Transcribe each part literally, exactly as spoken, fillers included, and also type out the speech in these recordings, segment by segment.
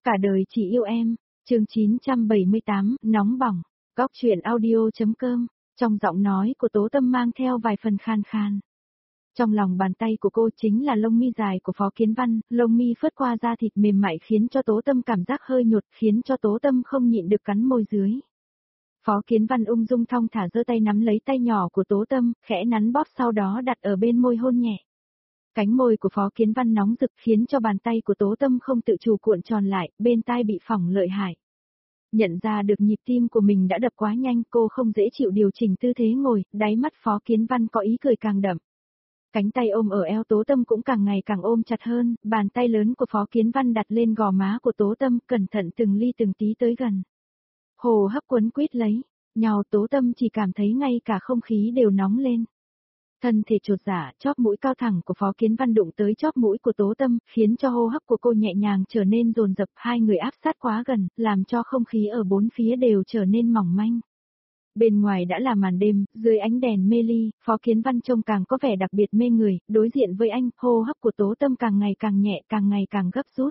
Cả đời chỉ yêu em, chương chín trăm bảy mươi tám, nóng bỏng, góc truyện audio.com, trong giọng nói của Tố Tâm mang theo vài phần khan khan. Trong lòng bàn tay của cô chính là lông mi dài của Phó Kiến Văn, lông mi phớt qua da thịt mềm mại khiến cho Tố Tâm cảm giác hơi nhột, khiến cho Tố Tâm không nhịn được cắn môi dưới. Phó Kiến Văn ung dung thong thả giơ tay nắm lấy tay nhỏ của Tố Tâm, khẽ nắn bóp sau đó đặt ở bên môi hôn nhẹ. Cánh môi của Phó Kiến Văn nóng rực khiến cho bàn tay của Tố Tâm không tự chủ cuộn tròn lại, bên tai bị phỏng lợi hại. Nhận ra được nhịp tim của mình đã đập quá nhanh, cô không dễ chịu điều chỉnh tư thế ngồi, đáy mắt Phó Kiến Văn có ý cười càng đậm. Cánh tay ôm ở eo Tố Tâm cũng càng ngày càng ôm chặt hơn, bàn tay lớn của Phó Kiến Văn đặt lên gò má của Tố Tâm, cẩn thận từng ly từng tí tới gần. Hồ hấp quấn quýt lấy, nhào Tố Tâm chỉ cảm thấy ngay cả không khí đều nóng lên. Thân thể chột dạ, chóp mũi cao thẳng của Phó Kiến Văn đụng tới chóp mũi của Tố Tâm, khiến cho hô hấp của cô nhẹ nhàng trở nên dồn dập, hai người áp sát quá gần, làm cho không khí ở bốn phía đều trở nên mỏng manh. Bên ngoài đã là màn đêm, dưới ánh đèn mê ly, Phó Kiến Văn trông càng có vẻ đặc biệt mê người, đối diện với anh, hô hấp của Tố Tâm càng ngày càng nhẹ, càng ngày càng gấp rút.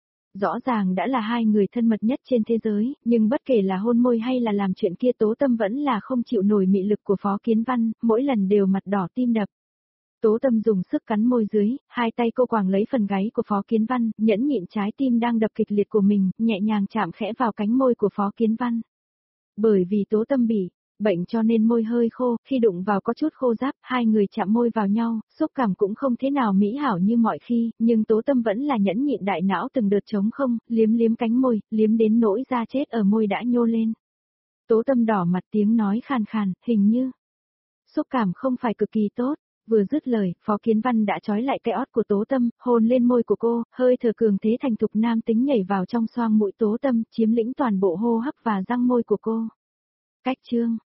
Rõ ràng đã là hai người thân mật nhất trên thế giới, nhưng bất kể là hôn môi hay là làm chuyện kia Tố Tâm vẫn là không chịu nổi mị lực của Phó Kiến Văn, mỗi lần đều mặt đỏ tim đập. Tố Tâm dùng sức cắn môi dưới, hai tay cô quàng lấy phần gáy của Phó Kiến Văn, nhẫn nhịn trái tim đang đập kịch liệt của mình, nhẹ nhàng chạm khẽ vào cánh môi của Phó Kiến Văn. Bởi vì Tố Tâm bị bệnh cho nên môi hơi khô, khi đụng vào có chút khô ráp, hai người chạm môi vào nhau, xúc cảm cũng không thế nào mỹ hảo như mọi khi, nhưng Tố Tâm vẫn là nhẫn nhịn đại não từng đợt trống không, liếm liếm cánh môi, liếm đến nỗi da chết ở môi đã nhô lên. Tố Tâm đỏ mặt tiếng nói khàn khàn, hình như xúc cảm không phải cực kỳ tốt. Vừa dứt lời, Phó Kiến Văn đã trói lại cái ót của Tố Tâm, hôn lên môi của cô, hơi thở cường thế thành thục nam tính nhảy vào trong xoang mũi Tố Tâm, chiếm lĩnh toàn bộ hô hấp và răng môi của cô. Cách chương